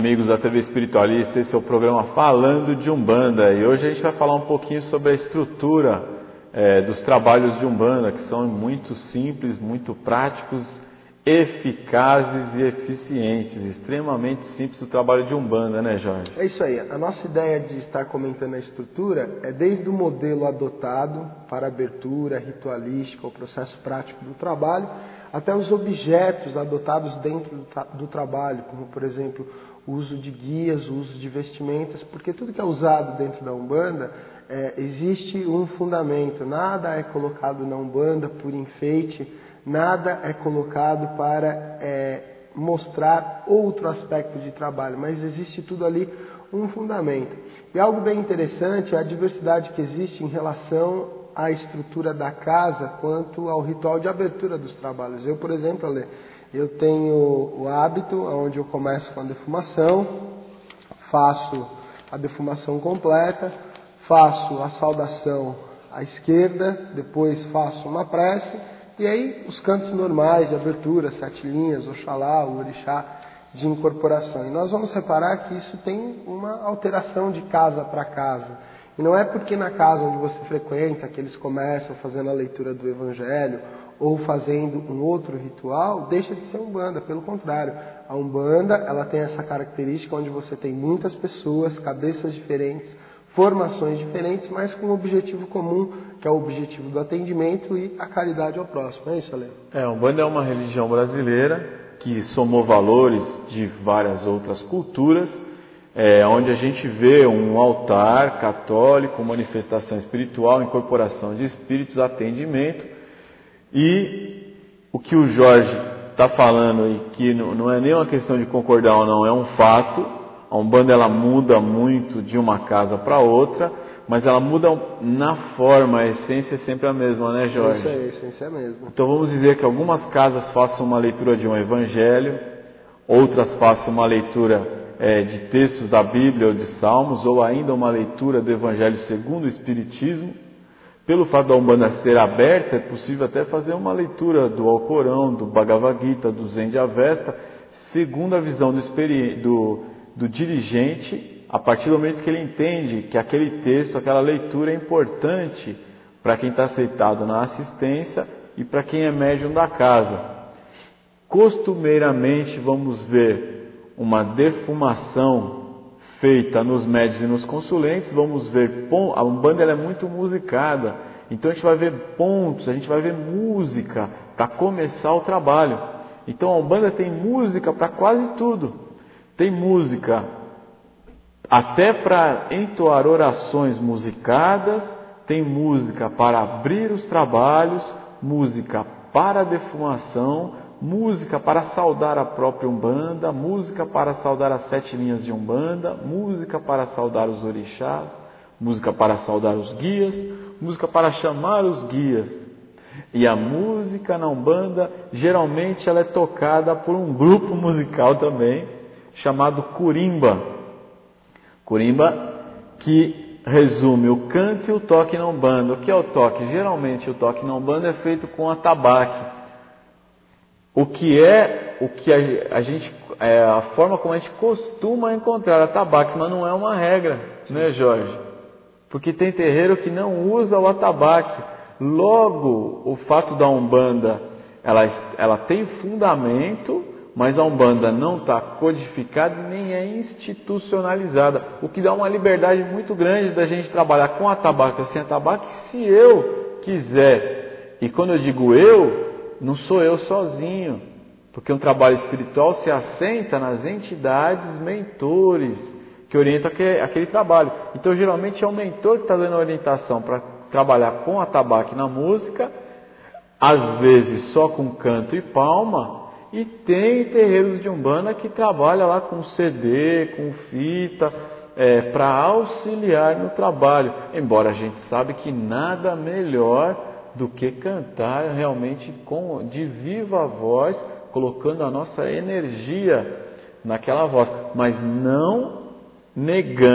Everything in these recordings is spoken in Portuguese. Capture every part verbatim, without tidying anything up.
Amigos da T V Espiritualista, esse é o programa Falando de Umbanda e hoje a gente vai falar um pouquinho sobre a estrutura é, dos trabalhos de Umbanda, que são muito simples, muito práticos, eficazes e eficientes, extremamente simples o trabalho de Umbanda, né, Jorge? É isso aí, a nossa ideia de estar comentando a estrutura é desde o modelo adotado para abertura ritualística, o processo prático do trabalho, até os objetos adotados dentro do, tra do trabalho, como por exemplo o uso de guias, o uso de vestimentas, porque tudo que é usado dentro da Umbanda, é, existe um fundamento, nada é colocado na Umbanda por enfeite, nada é colocado para é, mostrar outro aspecto de trabalho, mas existe tudo ali um fundamento. E algo bem interessante é a diversidade que existe em relação à estrutura da casa quanto ao ritual de abertura dos trabalhos. Eu, por exemplo, Ale, eu tenho o hábito onde eu começo com a defumação, faço a defumação completa, faço a saudação à esquerda, depois faço uma prece, e aí os cantos normais de abertura, sete linhas, Oxalá, o Orixá, de incorporação. E nós vamos reparar que isso tem uma alteração de casa para casa. E não é porque na casa onde você frequenta que eles começam fazendo a leitura do Evangelho ou fazendo um outro ritual, deixa de ser Umbanda. Pelo contrário, a Umbanda ela tem essa característica onde você tem muitas pessoas, cabeças diferentes, formações diferentes, mas com um objetivo comum, que é o objetivo do atendimento e a caridade ao próximo. É isso, Ale? É, a Umbanda é uma religião brasileira que somou valores de várias outras culturas, é, onde a gente vê um altar católico, manifestação espiritual, incorporação de espíritos, atendimento. E o que o Jorge está falando, e que não é nem uma questão de concordar ou não, é um fato. A Umbanda ela muda muito de uma casa para outra, mas ela muda na forma, a essência é sempre a mesma, né, Jorge? Isso aí, a essência é a mesma. Então vamos dizer que algumas casas façam uma leitura de um evangelho, outras façam uma leitura é, de textos da Bíblia ou de Salmos, ou ainda uma leitura do Evangelho segundo o Espiritismo. Pelo fato da Umbanda ser aberta, é possível até fazer uma leitura do Alcorão, do Bhagavad Gita, do Zen de Avesta, segundo a visão do, do, do dirigente, a partir do momento que ele entende que aquele texto, aquela leitura é importante para quem está aceitado na assistência e para quem é médium da casa. Costumeiramente vamos ver uma defumação feita nos médios e nos consulentes, vamos ver, a Umbanda ela é muito musicada, então a gente vai ver pontos, a gente vai ver música para começar o trabalho. Então a Umbanda tem música para quase tudo, tem música até para entoar orações musicadas, tem música para abrir os trabalhos, música para a defumação, música para saudar a própria Umbanda, música para saudar as sete linhas de Umbanda, música para saudar os orixás, música para saudar os guias, música para chamar os guias. E a música na Umbanda, geralmente ela é tocada por um grupo musical também, chamado Curimba. Curimba que resume o canto e o toque na Umbanda. O que é o toque? Geralmente o toque na Umbanda é feito com atabaque. O que é, o que a, a gente, é a forma como a gente costuma encontrar atabaques, mas não é uma regra, né, Jorge? Porque tem terreiro que não usa o atabaque. Logo, o fato da Umbanda, ela, ela tem fundamento, mas a Umbanda não está codificada nem é institucionalizada, o que dá uma liberdade muito grande da gente trabalhar com atabaque ou sem atabaque, se eu quiser. E quando eu digo eu, não sou eu sozinho, porque um trabalho espiritual se assenta nas entidades mentores que orientam aquele, aquele trabalho. Então, geralmente é o mentor que está dando a orientação para trabalhar com atabaque na música, às vezes só com canto e palma, e tem terreiros de Umbanda que trabalha lá com C D, com fita, é, para auxiliar no trabalho. Embora a gente sabe que nada melhor do que cantar realmente com, de viva voz, colocando a nossa energia naquela voz, mas não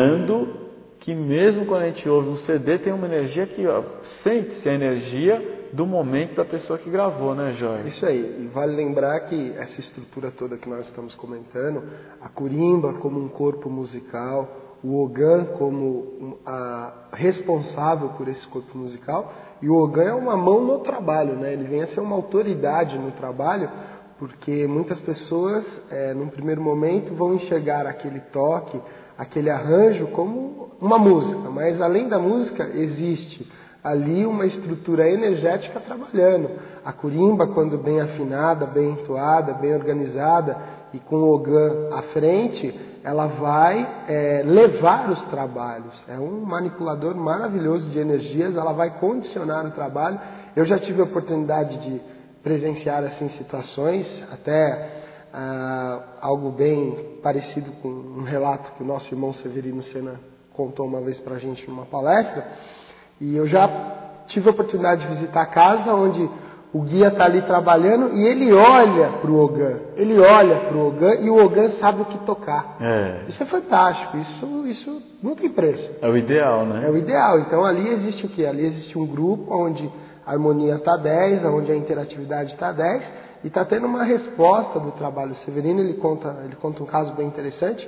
negando que mesmo quando a gente ouve um C D, tem uma energia que ó, sente-se a energia do momento da pessoa que gravou, né, Jorge? Isso aí, e vale lembrar que essa estrutura toda que nós estamos comentando, a curimba como um corpo musical, o Ogã como a responsável por esse corpo musical, e o Ogã é uma mão no trabalho, né? Ele vem a ser uma autoridade no trabalho, porque muitas pessoas, é, num primeiro momento, vão enxergar aquele toque, aquele arranjo como uma música, mas além da música existe ali uma estrutura energética trabalhando. A curimba, quando bem afinada, bem entoada, bem organizada e com o Ogã à frente, ela vai é, levar os trabalhos. É um manipulador maravilhoso de energias, ela vai condicionar o trabalho. Eu já tive a oportunidade de presenciar assim situações, até ah, algo bem parecido com um relato que o nosso irmão Severino Sena contou uma vez para a gente numa palestra. E eu já tive a oportunidade de visitar a casa onde o guia está ali trabalhando e ele olha para o Ogã. Ele olha para o Ogã e o Ogã sabe o que tocar. É. Isso é fantástico. Isso, isso não tem preço. É o ideal, né? É o ideal. Então ali existe o quê? Ali existe um grupo onde a harmonia está dez, onde a interatividade está dez e está tendo uma resposta do trabalho. O Severino ele conta, ele conta um caso bem interessante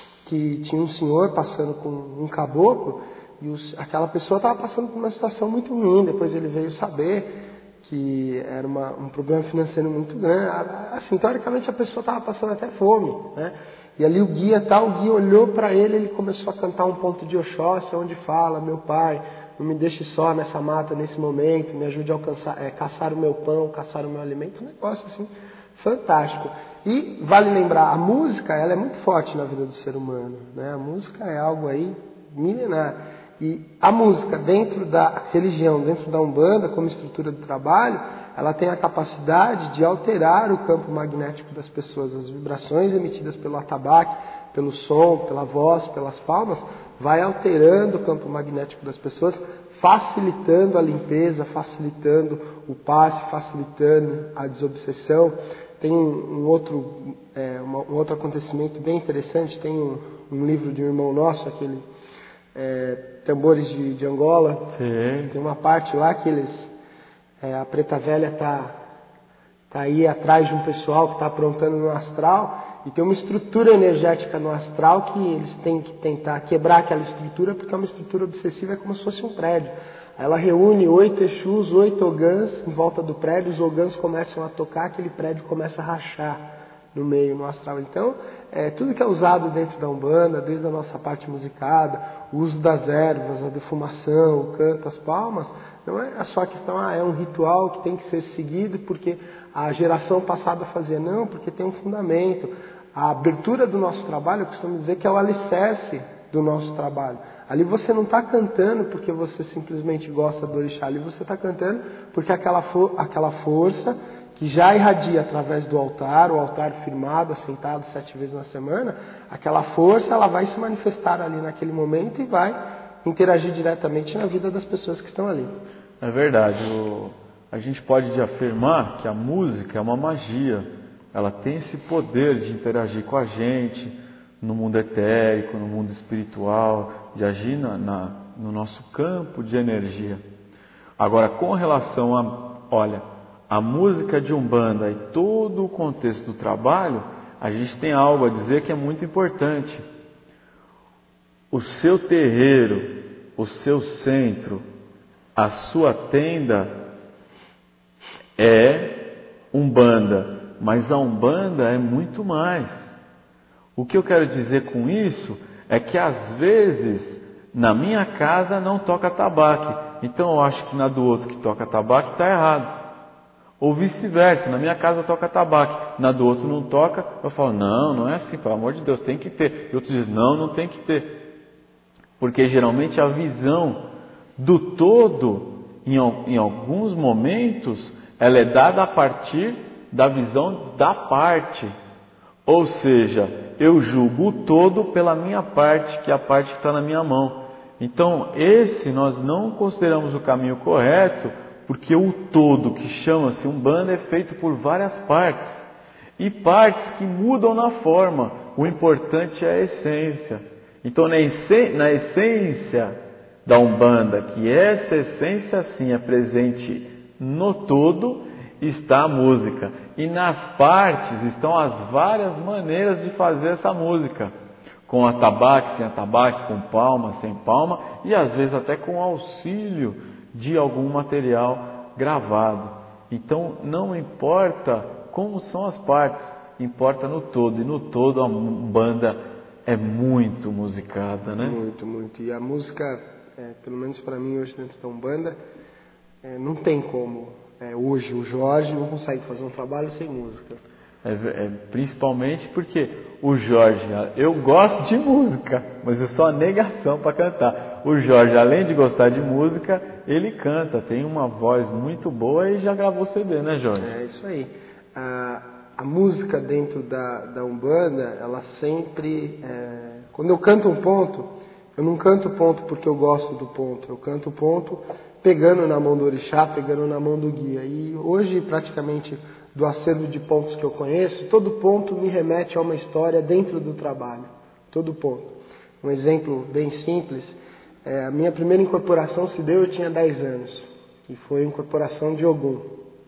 que tinha um senhor passando com um caboclo. E os, aquela pessoa estava passando por uma situação muito ruim. Depois ele veio saber que era uma, um problema financeiro muito grande. Assim, teoricamente a pessoa estava passando até fome, né? E ali o guia tal, o guia olhou para ele, ele começou a cantar um ponto de Oxóssi, onde fala: meu pai, não me deixe só nessa mata nesse momento, me ajude a alcançar, é, caçar o meu pão, caçar o meu alimento. Um negócio assim fantástico. E vale lembrar, a música ela é muito forte na vida do ser humano, né? A música é algo aí milenar. E a música dentro da religião, dentro da Umbanda, como estrutura do trabalho, ela tem a capacidade de alterar o campo magnético das pessoas. As vibrações emitidas pelo atabaque, pelo som, pela voz, pelas palmas, vai alterando o campo magnético das pessoas, facilitando a limpeza, facilitando o passe, facilitando a desobsessão. Tem um, um, outro, é, uma, um outro acontecimento bem interessante, tem um, um livro de um irmão nosso, aquele... É, Tambores de, de Angola. Sim. Tem uma parte lá que eles, é, a Preta Velha está tá aí atrás de um pessoal que está aprontando no astral, e tem uma estrutura energética no astral que eles têm que tentar quebrar aquela estrutura, porque é uma estrutura obsessiva, é como se fosse um prédio. Ela reúne oito Exus, oito Ogãs em volta do prédio, os Ogãs começam a tocar, aquele prédio começa a rachar no meio, no astral. Então, é, tudo que é usado dentro da Umbanda, desde a nossa parte musicada, o uso das ervas, a defumação, o canto, as palmas, não é só a questão, ah, é um ritual que tem que ser seguido porque a geração passada fazia, não, porque tem um fundamento. A abertura do nosso trabalho, eu costumo dizer que é o alicerce do nosso trabalho. Ali você não está cantando porque você simplesmente gosta do orixá, ali você está cantando porque aquela, for- aquela força que já irradia através do altar, o altar firmado, assentado sete vezes na semana, aquela força ela vai se manifestar ali naquele momento e vai interagir diretamente na vida das pessoas que estão ali. É verdade. O, a gente pode afirmar que a música é uma magia. Ela tem esse poder de interagir com a gente no mundo etérico, no mundo espiritual, de agir na, na, no nosso campo de energia. Agora, com relação a, olha, a música de Umbanda e todo o contexto do trabalho, a gente tem algo a dizer que é muito importante. O seu terreiro, o seu centro, a sua tenda é Umbanda, mas a Umbanda é muito mais. O que eu quero dizer com isso é que às vezes na minha casa não toca tabaque, então eu acho que na do outro que toca tabaque está errado. Ou vice-versa, na minha casa toca tabaco, na do outro não toca, eu falo, não, não é assim, pelo amor de Deus, tem que ter. E outro diz, não, não tem que ter. Porque geralmente a visão do todo, em, em alguns momentos, ela é dada a partir da visão da parte. Ou seja, eu julgo o todo pela minha parte, que é a parte que está na minha mão. Então, esse nós não consideramos o caminho correto, porque o todo, que chama-se Umbanda, é feito por várias partes. E partes que mudam na forma. O importante é a essência. Então, na essência da Umbanda, que essa essência sim é presente no todo está a música. E nas partes estão as várias maneiras de fazer essa música. Com atabaque, sem atabaque, com palma, sem palma, e às vezes até com auxílio de algum material gravado. Então não importa como são as partes, importa no todo. E no todo a banda é muito musicada, né? Muito, muito. E a música, é, pelo menos para mim hoje dentro da Umbanda, é, não tem como. É, hoje o Jorge não consegue fazer um trabalho sem música. É, é, principalmente porque o Jorge, eu gosto de música, mas eu sou a negação para cantar. O Jorge, além de gostar de música, ele canta, tem uma voz muito boa e já gravou C D, né, Jorge? É isso aí. A, a música dentro da, da Umbanda, ela sempre... É, quando eu canto um ponto, eu não canto ponto porque eu gosto do ponto, eu canto ponto pegando na mão do orixá, pegando na mão do guia. E hoje, praticamente, do acervo de pontos que eu conheço, todo ponto me remete a uma história dentro do trabalho. Todo ponto. Um exemplo bem simples, é, a minha primeira incorporação se deu, eu tinha dez anos. E foi a incorporação de Ogum.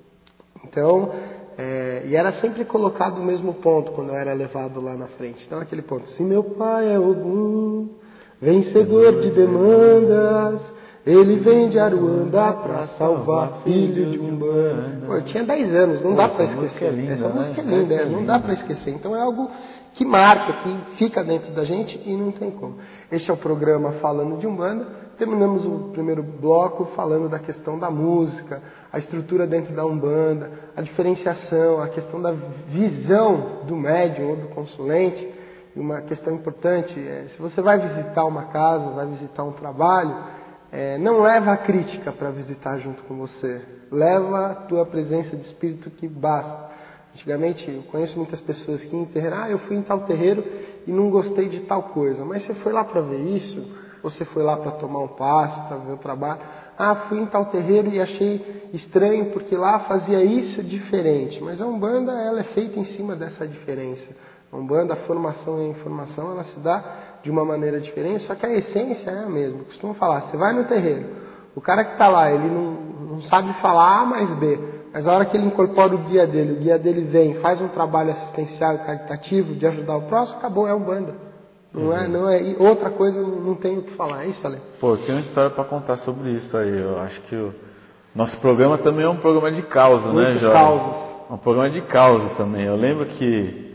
Então, é, e era sempre colocado o mesmo ponto quando eu era levado lá na frente. Então, aquele ponto, se meu pai é Ogum, vencedor de demandas... Ele vem de Aruanda pra salvar filho de Umbanda. Pô, eu tinha dez anos, não Pô, dá para esquecer. É linda, essa música é linda, é, não dá para esquecer. Então é algo que marca, que fica dentro da gente e não tem como. Este é o programa Falando de Umbanda. Terminamos o primeiro bloco falando da questão da música, a estrutura dentro da Umbanda, a diferenciação, a questão da visão do médium ou do consulente. E uma questão importante é, se você vai visitar uma casa, vai visitar um trabalho, É, não leva a crítica para visitar junto com você. Leva a tua presença de espírito que basta. Antigamente, eu conheço muitas pessoas que iam em terreiro. Ah, eu fui em tal terreiro e não gostei de tal coisa. Mas você foi lá para ver isso? Ou você foi lá para tomar um passo, para ver o trabalho? Ah, fui em tal terreiro e achei estranho porque lá fazia isso diferente. Mas a Umbanda, ela é feita em cima dessa diferença. A Umbanda, a formação e a informação, ela se dá de uma maneira diferente, só que a essência é a mesma. Eu costumo falar, você vai no terreiro, o cara que está lá, ele não, não sabe falar A mais B, mas a hora que ele incorpora o guia dele, o guia dele vem, faz um trabalho assistencial e caritativo de ajudar o próximo, acabou, é Umbanda. Não uhum. é, não é, e outra coisa não, não tenho o que falar, é isso, Ale? Pô, tem uma história para contar sobre isso aí, eu acho que o nosso programa também é um programa de causa, Muitos né, Jorge? causos. Um programa de causa também, eu lembro que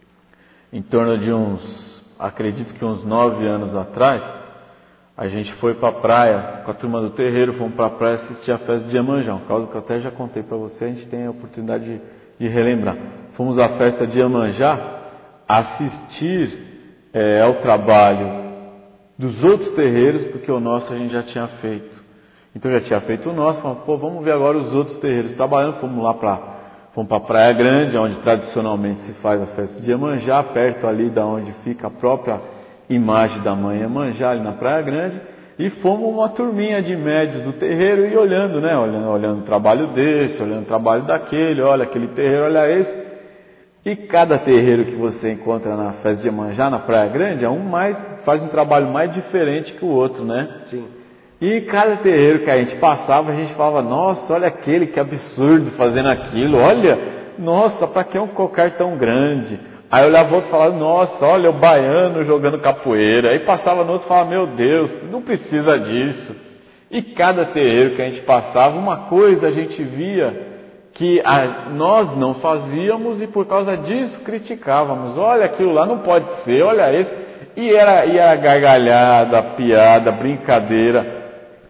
em torno de uns acredito que uns nove anos atrás, a gente foi para a praia, com a turma do terreiro, fomos para a praia assistir a festa de Iemanjá, um caso que eu até já contei para você, a gente tem a oportunidade de, de relembrar. Fomos à festa de Iemanjá assistir é, ao trabalho dos outros terreiros, porque o nosso a gente já tinha feito. Então já tinha feito o nosso, falamos, pô, vamos ver agora os outros terreiros trabalhando, fomos lá para Fomos para a Praia Grande, onde tradicionalmente se faz a festa de Iemanjá, perto ali da onde fica a própria imagem da mãe Iemanjá, ali na Praia Grande, e fomos uma turminha de médios do terreiro e olhando, né, olhando, olhando o trabalho desse, olhando o trabalho daquele, olha aquele terreiro, olha esse, e cada terreiro que você encontra na festa de Iemanjá, na Praia Grande, é um mais, faz um trabalho mais diferente que o outro, né? Sim. E cada terreiro que a gente passava, a gente falava, nossa, olha aquele, que absurdo fazendo aquilo, olha, nossa, para que um cocar tão grande? Aí eu olhava o outro e falava, nossa, olha o baiano jogando capoeira. Aí passava no outro e falava, meu Deus, não precisa disso. E cada terreiro que a gente passava, uma coisa a gente via que a, nós não fazíamos e por causa disso criticávamos. Olha, aquilo lá não pode ser, olha esse. E era, e era gargalhada, piada, brincadeira.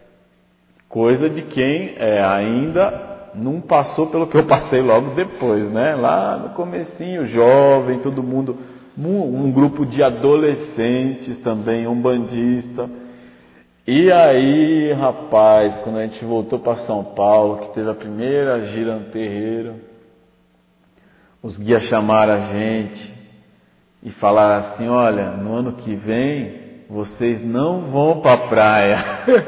Coisa de quem é, ainda não passou pelo que eu passei logo depois, né? Lá no comecinho, jovem, todo mundo, um, um grupo de adolescentes também, umbandista. E aí, rapaz, quando a gente voltou para São Paulo, que teve a primeira gira no terreiro, os guias chamaram a gente e falaram assim, olha, no ano que vem vocês não vão para a praia.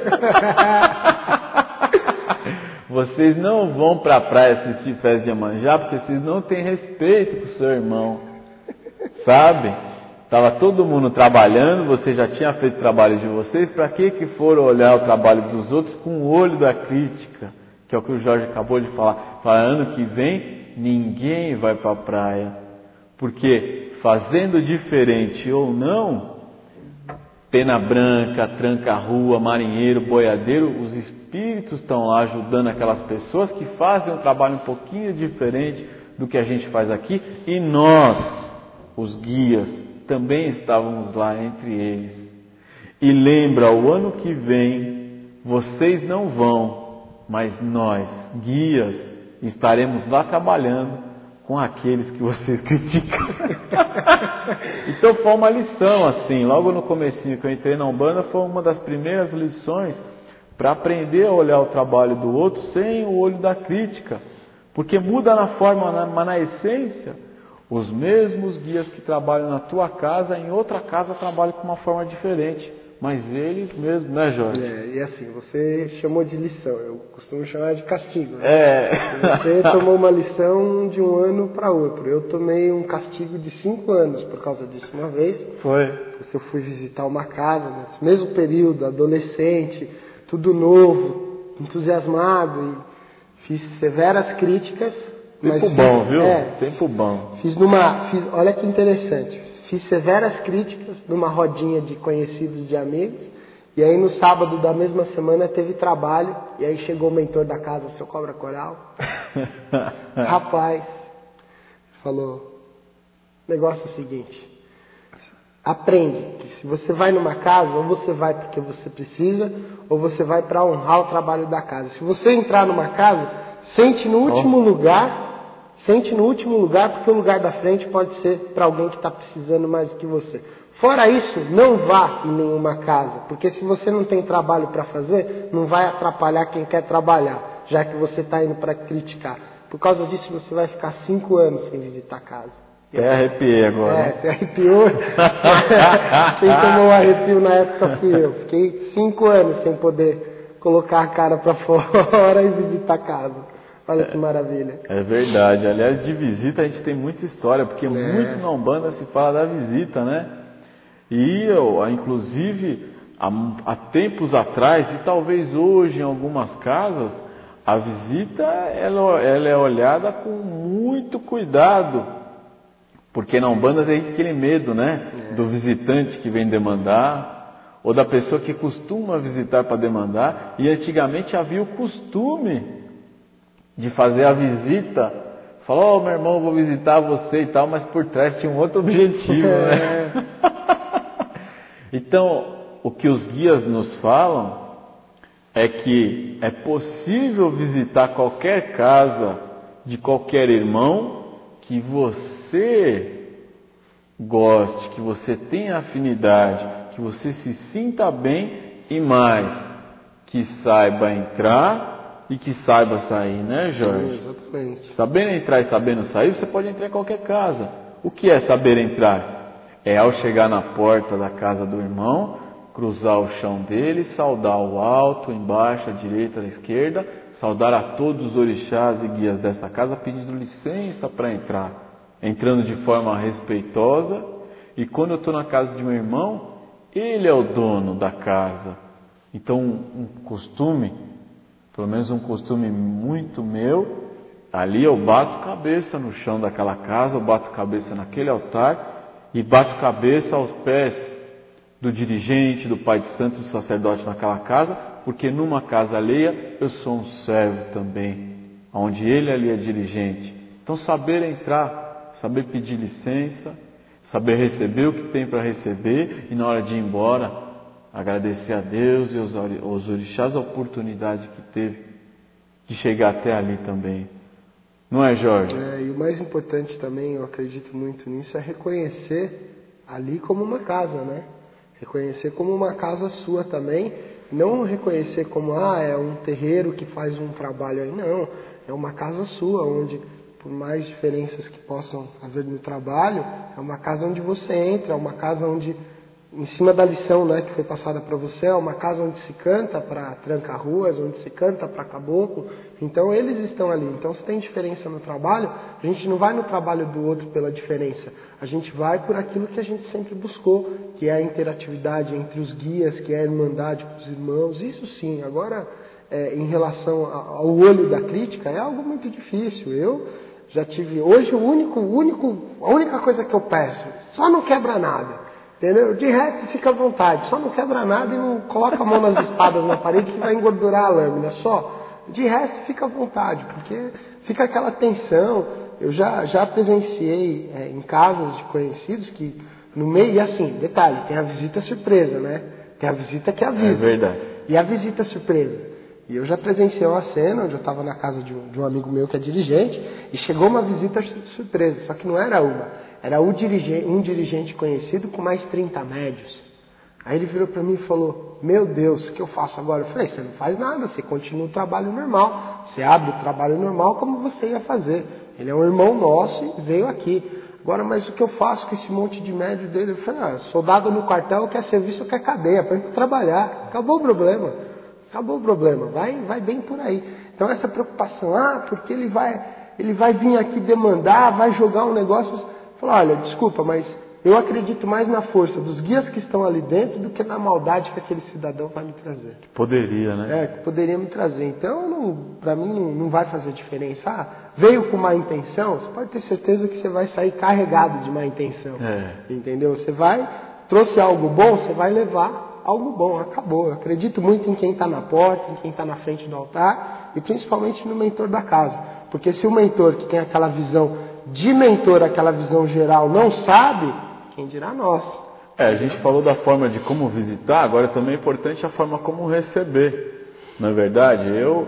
Vocês não vão para a praia assistir festa de Iemanjá porque vocês não têm respeito com o seu irmão. Sabe? Estava todo mundo trabalhando, você já tinha feito o trabalho de vocês, para que que foram olhar o trabalho dos outros com o olho da crítica? que é o que o Jorge acabou de falar. Fala, ano que vem ninguém vai para a praia, porque fazendo diferente ou não, Pena Branca, Tranca-Rua, Marinheiro, Boiadeiro, os espíritos estão lá ajudando aquelas pessoas que fazem um trabalho um pouquinho diferente do que a gente faz aqui, e nós, os guias, também estávamos lá entre eles. E lembra, o ano que vem, vocês não vão, mas nós, guias, estaremos lá trabalhando com aqueles que vocês criticam. Então foi uma lição assim, logo no comecinho que eu entrei na Umbanda, foi uma das primeiras lições para aprender a olhar o trabalho do outro sem o olho da crítica, porque muda na forma, mas na essência, os mesmos guias que trabalham na tua casa, em outra casa trabalham com uma forma diferente, mas eles mesmos, né, Jorge? É, e assim, você chamou de lição, eu costumo chamar de castigo, né? É. Você tomou uma lição de um ano para outro, eu tomei um castigo de cinco anos por causa disso uma vez. Foi. Porque eu fui visitar uma casa, nesse mesmo período, adolescente, tudo novo, entusiasmado, e fiz severas críticas. Tempo mas bom, fiz, viu? É, Tempo bom. Fiz numa, fiz, olha que interessante, fiz severas críticas numa rodinha de conhecidos, de amigos, e aí no sábado da mesma semana teve trabalho, e aí chegou o mentor da casa, seu Cobra Coral. Rapaz, falou, o negócio é o seguinte, aprende que se você vai numa casa, ou você vai porque você precisa, ou você vai para honrar o trabalho da casa. Se você entrar numa casa, sente no último oh. lugar, sente no último lugar, porque o lugar da frente pode ser para alguém que está precisando mais do que você. Fora isso, não vá em nenhuma casa, porque se você não tem trabalho para fazer, não vai atrapalhar quem quer trabalhar, já que você está indo para criticar. Por causa disso, você vai ficar cinco anos sem visitar a casa. Até arrepiei agora. É, você arrepiou. Quem tomou um arrepio na época fui eu. Fiquei cinco anos sem poder colocar a cara para fora e visitar a casa. Olha que maravilha. É verdade. Aliás, de visita a gente tem muita história, porque é. muito na Umbanda se fala da visita, né? E eu, inclusive, há, há tempos atrás, e talvez hoje em algumas casas, a visita ela, ela é olhada com muito cuidado. Porque na Umbanda tem aquele medo, né? É. Do visitante que vem demandar, ou da pessoa que costuma visitar para demandar. E antigamente havia o costume de fazer a visita, falou, oh, meu irmão, vou visitar você e tal, mas por trás tinha um outro objetivo, né? Então, o que os guias nos falam é que é possível visitar qualquer casa de qualquer irmão que você goste, que você tenha afinidade, que você se sinta bem e mais, que saiba entrar e que saiba sair, né, Jorge? Sim, exatamente. Sabendo entrar e sabendo sair, você pode entrar em qualquer casa. O que é saber entrar? É ao chegar na porta da casa do irmão, cruzar o chão dele, saudar o alto, embaixo, à direita, à esquerda, saudar a todos os orixás e guias dessa casa, pedindo licença para entrar, entrando de forma respeitosa. E quando eu estou na casa de um irmão, ele é o dono da casa. Então, um costume, pelo menos um costume muito meu, ali eu bato cabeça no chão daquela casa, eu bato cabeça naquele altar e bato cabeça aos pés do dirigente, do pai de santo, do sacerdote naquela casa, porque numa casa alheia eu sou um servo também, onde ele ali é dirigente. Então saber entrar, saber pedir licença, saber receber o que tem para receber e na hora de ir embora, agradecer a Deus e aos orixás a oportunidade que teve de chegar até ali também. Não é, Jorge? É, e o mais importante também, eu acredito muito nisso, é reconhecer ali como uma casa, né? Reconhecer como uma casa sua também. Não reconhecer como, ah, é um terreiro que faz um trabalho aí. Não, é uma casa sua, onde, por mais diferenças que possam haver no trabalho, é uma casa onde você entra, é uma casa onde, em cima da lição, né, que foi passada para você, é uma casa onde se canta para tranca-ruas, onde se canta para caboclo. Então eles estão ali. Então se tem diferença no trabalho, a gente não vai no trabalho do outro pela diferença. A gente vai por aquilo que a gente sempre buscou, que é a interatividade entre os guias, que é a irmandade com os irmãos. Isso sim. Agora é, em relação ao olho da crítica é algo muito difícil. Eu já tive, hoje o único, único, a única coisa que eu peço, só não quebra nada, entendeu? De resto fica à vontade, só não quebra nada e não coloca a mão nas espadas na parede que vai engordurar a lâmina, só. De resto fica à vontade, porque fica aquela tensão. Eu já, já presenciei é, em casas de conhecidos que no meio, e assim, detalhe, tem a visita surpresa, né? Tem a visita que avisa. É verdade. E a visita surpresa. E eu já presenciei uma cena onde eu estava na casa de um, de um amigo meu que é dirigente e chegou uma visita surpresa, só que não era uma, era um dirigente, um dirigente conhecido com mais trinta médios. Aí ele virou para mim e falou, meu Deus, o que eu faço agora? Eu falei, você não faz nada, você continua o trabalho normal, você abre o trabalho normal como você ia fazer. Ele é um irmão nosso e veio aqui. Agora, mas o que eu faço com esse monte de médio dele? Eu falei, ah, soldado no quartel quer serviço, quer cadeia, põe para trabalhar, acabou o problema. Acabou o problema, vai, vai bem por aí. Então essa preocupação, ah, porque ele vai, ele vai vir aqui demandar, vai jogar um negócio. Fala, olha, desculpa, mas eu acredito mais na força dos guias que estão ali dentro do que na maldade que aquele cidadão vai me trazer. Poderia, né? É, que poderia me trazer. Então, para mim, não, não vai fazer diferença. Ah, veio com má intenção, você pode ter certeza que você vai sair carregado de má intenção. É. Entendeu? Você vai, trouxe algo bom, você vai levar algo bom, acabou. Eu acredito muito em quem está na porta, em quem está na frente do altar e principalmente no mentor da casa. Porque se o mentor que tem aquela visão de mentor, aquela visão geral, não sabe, quem dirá nós? É, a gente falou da forma de como visitar, agora também é importante a forma como receber. Na verdade, eu,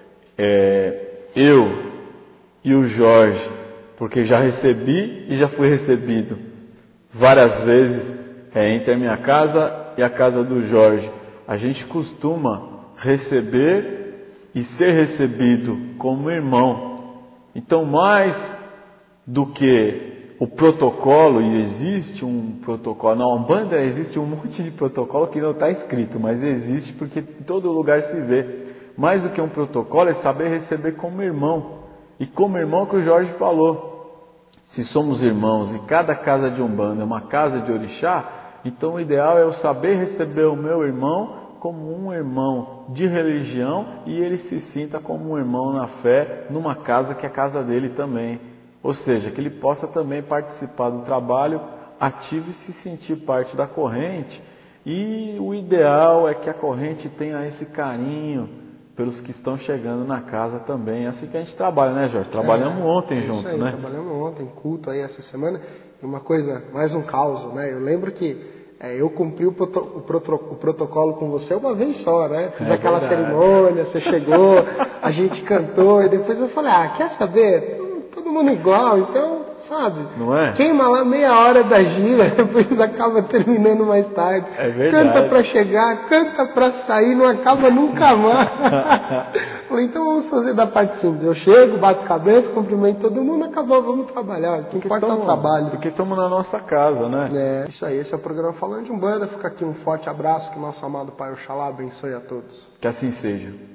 é, eu e o Jorge, porque já recebi e já fui recebido várias vezes é, entre a minha casa e a casa do Jorge. A gente costuma receber e ser recebido como irmão. Então, mais do que o protocolo, e existe um protocolo, na Umbanda existe um monte de protocolo que não está escrito, mas existe porque em todo lugar se vê. Mais do que um protocolo é saber receber como irmão. E como irmão que o Jorge falou, se somos irmãos e cada casa de Umbanda é uma casa de Orixá, então o ideal é eu saber receber o meu irmão como um irmão de religião e ele se sinta como um irmão na fé numa casa que é a casa dele também. Ou seja, que ele possa também participar do trabalho ativo e se sentir parte da corrente. E o ideal é que a corrente tenha esse carinho pelos que estão chegando na casa também. É assim que a gente trabalha, né, Jorge? Trabalhamos é, ontem é juntos, aí, né? Trabalhamos ontem, culto aí essa semana. E uma coisa, mais um caos, né? Eu lembro que é, eu cumpri o, proto, o, proto, o protocolo com você uma vez só, né? Fiz é aquela verdade. cerimônia, você chegou, a gente cantou, e depois eu falei, ah, quer saber? Todo mundo igual, então, sabe? Não é? Queima lá meia hora da gira, depois acaba terminando mais tarde. É verdade. Canta pra chegar, canta pra sair, não acaba nunca mais. Falei, então vamos fazer da parte simples. Eu chego, bato cabeça, cumprimento todo mundo, acabou, vamos trabalhar. O que importa é o trabalho. Porque estamos na nossa casa, né? É, isso aí, esse é o programa Falando de Umbanda. Fica aqui um forte abraço, que nosso amado Pai Oxalá abençoe a todos. Que assim seja.